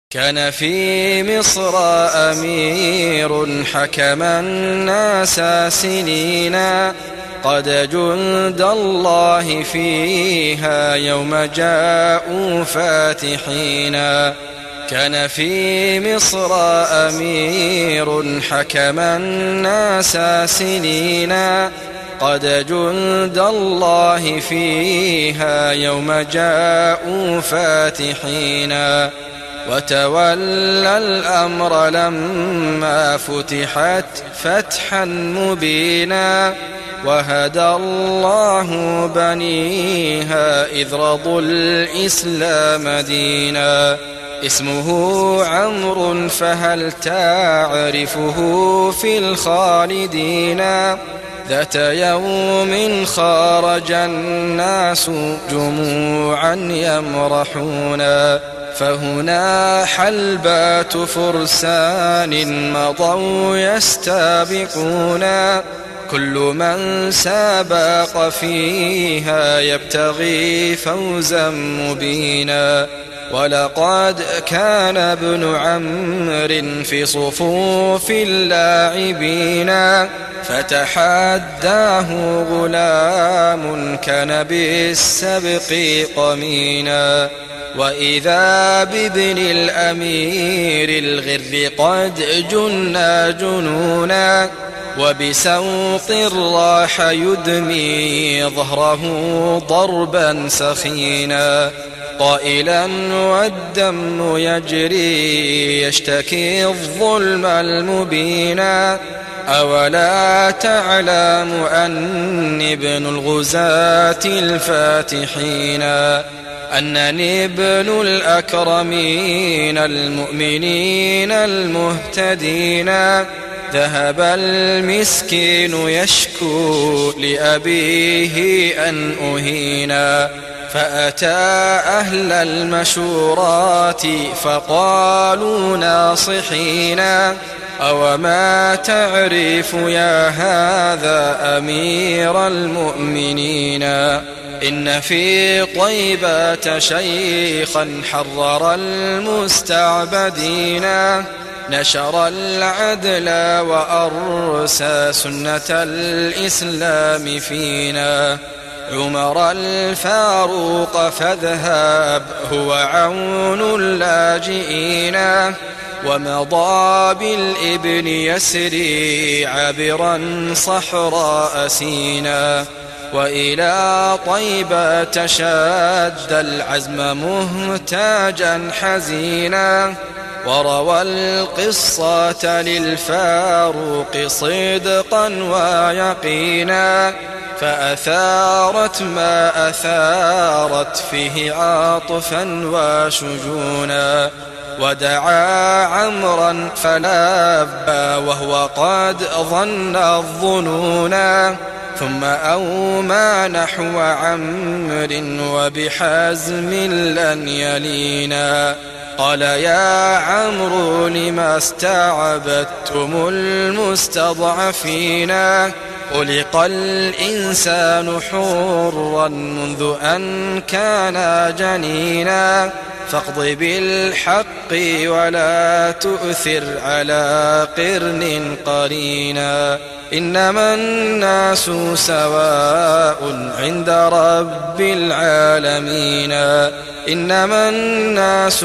كان في مصر أمير حكم الناس سنينا، قد جند الله فيها يوم جاءوا فاتحينا. كان في مصر أمير حكم الناس سنينا، قد جند الله فيها يوم جاءوا فاتحينا. وتولى الأمر لما فتحت فتحا مبينا، وهدى الله بنيها إذ رضوا الإسلام دينا. اسمه عمرو فهل تعرفه في الخالدين؟ ذات يوم خرج الناس جموعا يمرحون، فهنا حلبات فرسان مضوا يستابقون، كل من سابق فيها يبتغي فوزا مبينا. ولقد كان ابن عمرو في صفوف اللاعبين، فتحداه غلام كان بالسبق قمينا. وإذا بابن الأمير الغر قد جنا جنونا، وبسوط الراح يدمي ظهره ضربا سخينا، قائلا والدم يجري يشتكي الظلم المبينا. أولا تعلم أني ابن الغزاة الفاتحين، أنني ابن الأكرمين المؤمنين المهتدين. ذهب المسكين يشكو لأبيه أن أهينا، فأتى أهل المشورات فقالوا ناصحينا. أوما تعرف يا هذا أمير المؤمنين، إن في طيبة شيخا حرر المستعبدين، نشر العدل وأرسى سنة الإسلام فينا. عمر الفاروق فاذهب هو عون اللاجئين، ومضى بالابن يسري عبرا صحراء سينا. وإلى طيبة شد العزم مهتاجا حزينا، وروى القصة للفاروق صدقا ويقينا. فأثارت ما أثارت فيه عاطفا وشجونا، ودعا عمرا فلبى وهو قد ظن الظنونا. ثم أومى نحو عمرو وبحزم لن يلينا، قال يا عمرو لما استعبدتم المستضعفين؟ خلق الإنسان حرا منذ أن كان جنينا، فاقض بالحق ولا تؤثر على قرن قرينا. إنما الناس سواء عند رب العالمين، إنما الناس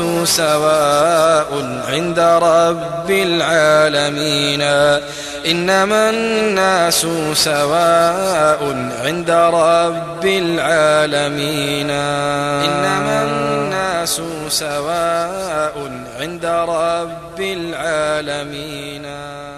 سواء عند رب العالمين، إنما الناس سواء عند رب العالمين، إنما الناس سواء عند رب العالمين.